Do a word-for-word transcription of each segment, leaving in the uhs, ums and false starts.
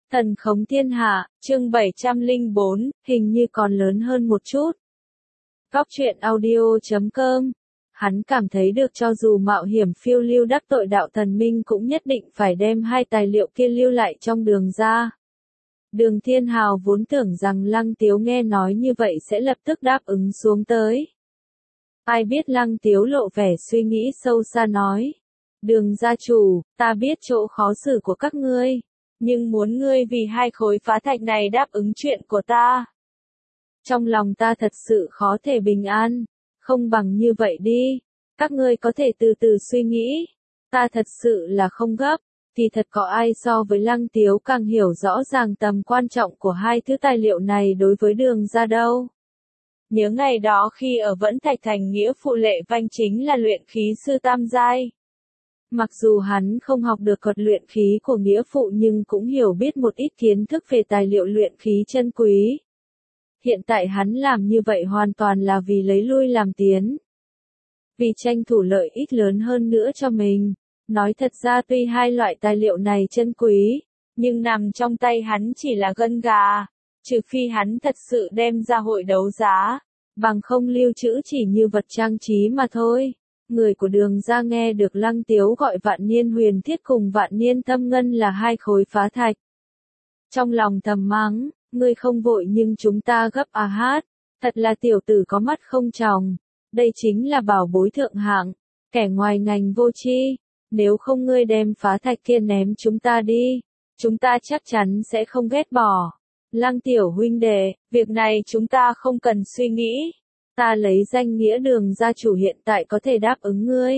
Thần khống thiên hạ, chương bảy trăm lẻ bốn, hình như còn lớn hơn một chút. Góc truyện audio chấm com. Hắn cảm thấy được cho dù mạo hiểm phiêu lưu đắc tội đạo thần minh cũng nhất định phải đem hai tài liệu kia lưu lại trong Đường ra. Đường Thiên Hào vốn tưởng rằng Lăng Tiếu nghe nói như vậy sẽ lập tức đáp ứng xuống tới. Ai biết Lăng Tiếu lộ vẻ suy nghĩ sâu xa nói. Đường gia chủ, ta biết chỗ khó xử của các ngươi. Nhưng muốn ngươi vì hai khối phá thạch này đáp ứng chuyện của ta. Trong lòng ta thật sự khó thể bình an, không bằng như vậy đi, các ngươi có thể từ từ suy nghĩ, ta thật sự là không gấp, thì thật có ai so với Lăng Tiếu càng hiểu rõ ràng tầm quan trọng của hai thứ tài liệu này đối với Đường ra đâu. Nhớ ngày đó khi ở Vẫn Thạch Thành nghĩa phụ Lệ Vanh chính là luyện khí sư tam giai. Mặc dù hắn không học được thuật luyện khí của nghĩa phụ nhưng cũng hiểu biết một ít kiến thức về tài liệu luyện khí chân quý. Hiện tại hắn làm như vậy hoàn toàn là vì lấy lui làm tiến. Vì tranh thủ lợi ích lớn hơn nữa cho mình. Nói thật ra tuy hai loại tài liệu này chân quý, nhưng nằm trong tay hắn chỉ là gân gà, trừ phi hắn thật sự đem ra hội đấu giá, bằng không lưu trữ chỉ như vật trang trí mà thôi. Người của Đường ra nghe được Lăng Tiếu gọi Vạn Niên Huyền Thiết cùng Vạn Niên Thâm Ngân là hai khối phá thạch. Trong lòng thầm mắng, ngươi không vội nhưng chúng ta gấp à hát, thật là tiểu tử có mắt không tròng, đây chính là bảo bối thượng hạng, kẻ ngoài ngành vô tri, nếu không ngươi đem phá thạch kia ném chúng ta đi, chúng ta chắc chắn sẽ không ghét bỏ. Lăng tiểu huynh đệ, việc này chúng ta không cần suy nghĩ. Ta lấy danh nghĩa Đường gia chủ hiện tại có thể đáp ứng ngươi.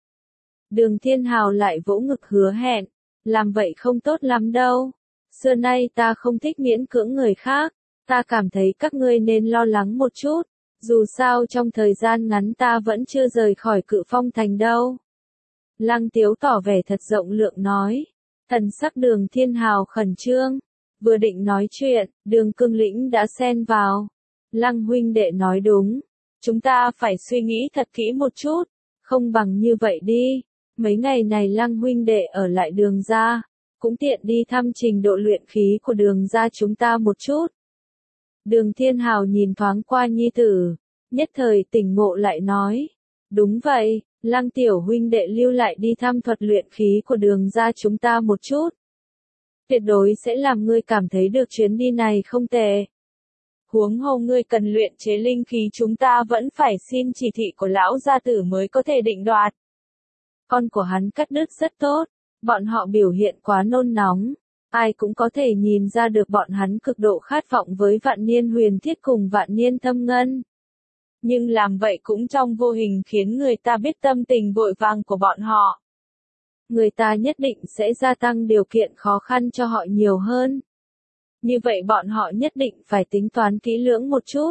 Đường Thiên Hào lại vỗ ngực hứa hẹn, làm vậy không tốt lắm đâu. Xưa nay ta không thích miễn cưỡng người khác, ta cảm thấy các ngươi nên lo lắng một chút, dù sao trong thời gian ngắn ta vẫn chưa rời khỏi Cự Phong Thành đâu. Lăng Tiếu tỏ vẻ thật rộng lượng nói, thần sắc Đường Thiên Hào khẩn trương, vừa định nói chuyện, Đường Cương Lĩnh đã xen vào. Lăng huynh đệ nói đúng. Chúng ta phải suy nghĩ thật kỹ một chút, không bằng như vậy đi, mấy ngày này Lăng huynh đệ ở lại Đường ra, cũng tiện đi thăm trình độ luyện khí của Đường ra chúng ta một chút. Đường Thiên Hào nhìn thoáng qua nhi tử, nhất thời tỉnh ngộ lại nói, đúng vậy, Lăng tiểu huynh đệ lưu lại đi thăm thuật luyện khí của Đường ra chúng ta một chút. Tuyệt đối sẽ làm ngươi cảm thấy được chuyến đi này không tệ. Huống hồ ngươi cần luyện chế linh khí chúng ta vẫn phải xin chỉ thị của lão gia tử mới có thể định đoạt. Con của hắn cắt đứt rất tốt, bọn họ biểu hiện quá nôn nóng, ai cũng có thể nhìn ra được bọn hắn cực độ khát vọng với Vạn Niên Huyền Thiết cùng Vạn Niên Thâm Ngân. Nhưng làm vậy cũng trong vô hình khiến người ta biết tâm tình vội vàng của bọn họ. Người ta nhất định sẽ gia tăng điều kiện khó khăn cho họ nhiều hơn. Như vậy bọn họ nhất định phải tính toán kỹ lưỡng một chút.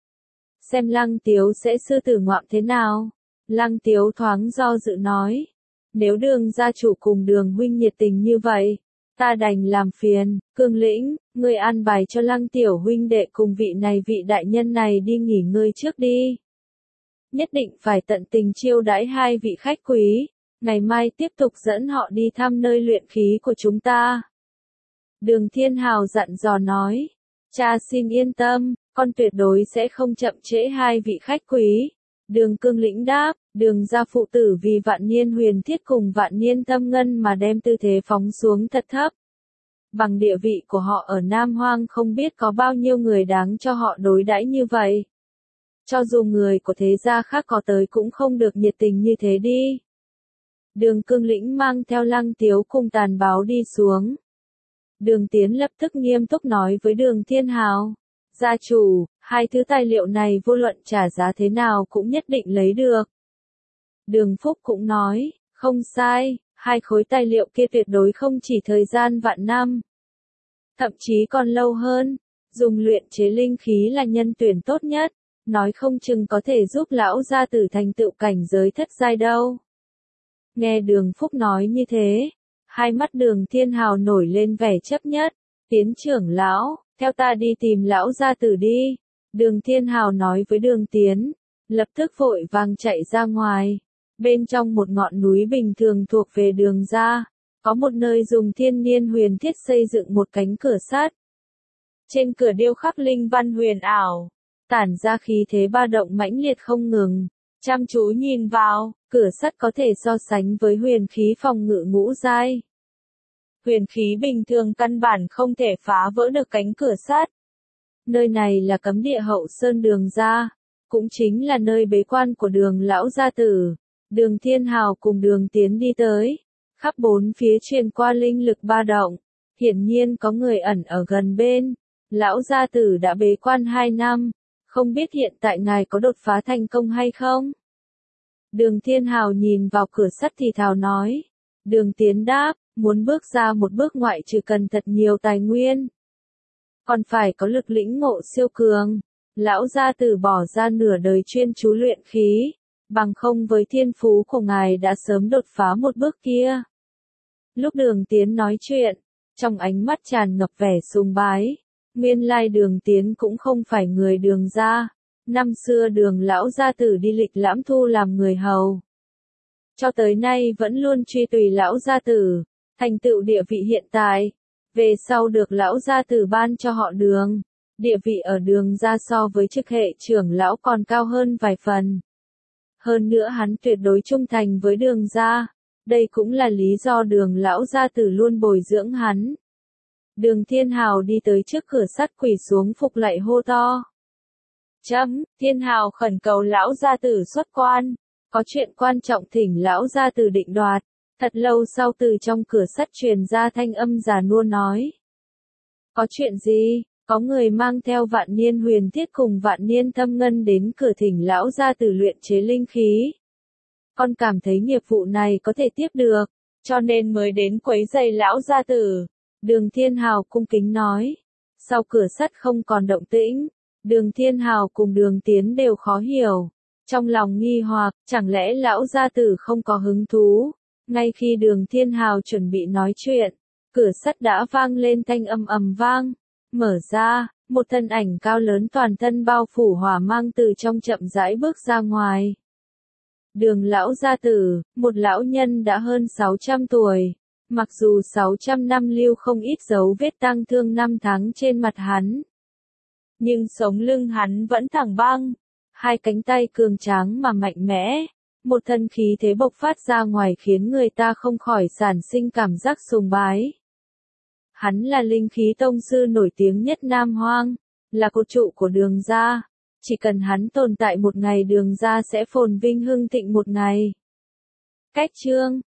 Xem Lăng Tiếu sẽ sư tử ngoạm thế nào. Lăng Tiếu thoáng do dự nói. Nếu Đường gia chủ cùng Đường huynh nhiệt tình như vậy, ta đành làm phiền. Cương Lĩnh, ngươi an bài cho Lăng tiểu huynh đệ cùng vị này vị đại nhân này đi nghỉ ngơi trước đi. Nhất định phải tận tình chiêu đãi hai vị khách quý. Ngày mai tiếp tục dẫn họ đi thăm nơi luyện khí của chúng ta. Đường Thiên Hào dặn dò nói, cha xin yên tâm, con tuyệt đối sẽ không chậm trễ hai vị khách quý. Đường Cương Lĩnh đáp, Đường gia phụ tử vì Vạn Niên Huyền Thiết cùng Vạn Niên Thâm Ngân mà đem tư thế phóng xuống thật thấp. Bằng địa vị của họ ở Nam Hoang không biết có bao nhiêu người đáng cho họ đối đãi như vậy. Cho dù người của thế gia khác có tới cũng không được nhiệt tình như thế đi. Đường Cương Lĩnh mang theo Lăng Tiếu cùng Tàn Báo đi xuống. Đường Tiến lập tức nghiêm túc nói với Đường Thiên Hào, gia chủ, hai thứ tài liệu này vô luận trả giá thế nào cũng nhất định lấy được. Đường Phúc cũng nói, không sai, hai khối tài liệu kia tuyệt đối không chỉ thời gian vạn năm, thậm chí còn lâu hơn, dùng luyện chế linh khí là nhân tuyển tốt nhất, nói không chừng có thể giúp lão gia tử thành tựu cảnh giới thất giai đâu. Nghe Đường Phúc nói như thế, hai mắt Đường Thiên Hào nổi lên vẻ chấp nhất. Tiến trưởng lão, theo ta đi tìm lão gia tử đi. Đường Thiên Hào nói với Đường Tiến, lập tức vội vàng chạy ra ngoài. Bên trong một ngọn núi bình thường thuộc về Đường gia, Có một nơi dùng thiên niên huyền thiết xây dựng một cánh cửa sắt. Trên cửa điêu khắc linh văn huyền ảo, tản ra khí thế ba động mãnh liệt không ngừng. Chăm chú nhìn vào, cửa sắt có thể so sánh với huyền khí phòng ngự ngũ giai. Huyền khí bình thường căn bản không thể phá vỡ được cánh cửa sắt. Nơi này là cấm địa hậu sơn Đường gia, cũng chính là nơi bế quan của Đường lão gia tử. Đường Thiên Hào cùng Đường Tiến đi tới, khắp bốn phía truyền qua linh lực ba động, hiển nhiên có người ẩn ở gần bên. Lão gia tử đã bế quan hai năm, không biết hiện tại ngài có đột phá thành công hay không? Đường Thiên Hào nhìn vào cửa sắt thì thào nói. Đường Tiến đáp, muốn bước ra một bước ngoại trừ cần thật nhiều tài nguyên. Còn phải có lực lĩnh ngộ siêu cường. Lão gia tử bỏ ra nửa đời chuyên chú luyện khí, bằng không với thiên phú của ngài đã sớm đột phá một bước kia. Lúc Đường Tiến nói chuyện, trong ánh mắt tràn ngập vẻ sùng bái. Nguyên lai Đường Tiến cũng không phải người Đường gia. Năm xưa Đường lão gia tử đi lịch lãm thu làm người hầu. Cho tới nay vẫn luôn truy tùy lão gia tử, thành tựu địa vị hiện tại. Về sau được lão gia tử ban cho họ Đường. Địa vị ở Đường gia so với chức hệ trưởng lão còn cao hơn vài phần. Hơn nữa hắn tuyệt đối trung thành với Đường gia. Đây cũng là lý do Đường lão gia tử luôn bồi dưỡng hắn. Đường Thiên Hào đi tới trước cửa sắt quỳ xuống phục lạy hô to. Chấm, Thiên Hào khẩn cầu lão gia tử xuất quan. Có chuyện quan trọng thỉnh lão gia tử định đoạt. Thật lâu sau từ trong cửa sắt truyền ra thanh âm già nua nói. Có chuyện gì? Có người mang theo vạn niên huyền thiết cùng vạn niên thâm ngân đến cửa thỉnh lão gia tử luyện chế linh khí. Con cảm thấy nghiệp vụ này có thể tiếp được, cho nên mới đến quấy rầy lão gia tử. Đường Thiên Hào cung kính nói. Sau cửa sắt không còn động tĩnh, Đường Thiên Hào cùng Đường Tiến đều khó hiểu. Trong lòng nghi hoặc, chẳng lẽ lão gia tử không có hứng thú? Ngay khi Đường Thiên Hào chuẩn bị nói chuyện, cửa sắt đã vang lên thanh âm ầm vang. Mở ra, một thân ảnh cao lớn toàn thân bao phủ hỏa mang từ trong chậm rãi bước ra ngoài. Đường lão gia tử, một lão nhân đã hơn sáu trăm tuổi. Mặc dù sáu trăm năm lưu không ít dấu vết tang thương năm tháng trên mặt hắn. Nhưng sống lưng hắn vẫn thẳng băng. Hai cánh tay cường tráng mà mạnh mẽ. Một thân khí thế bộc phát ra ngoài khiến người ta không khỏi sản sinh cảm giác sùng bái. Hắn là linh khí tông sư nổi tiếng nhất Nam Hoang. Là cột trụ của Đường gia. Chỉ cần hắn tồn tại một ngày Đường gia sẽ phồn vinh hưng thịnh một ngày. Cách chương